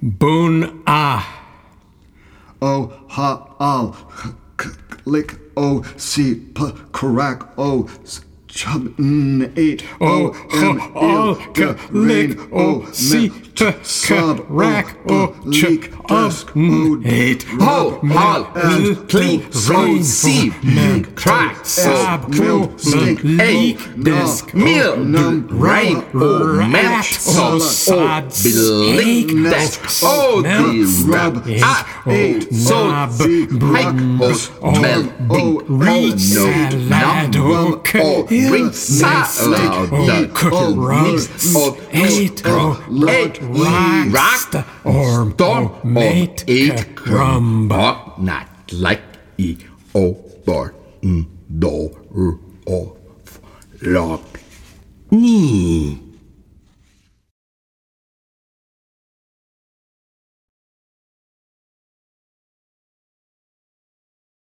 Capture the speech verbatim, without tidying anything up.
Boon ah. O ha al lick o si p crack o chub n eight O ha al lick o si p crack o chub n eight. Ho hal clean rain si crack Sab o stink eight disk mil rain o melt o so sad blink desk o the rub at eight so break o mel o Reach salad o o ring salad o mix o eight o eight rock or storm mate eight crumble. Not like e o bar do o log ni.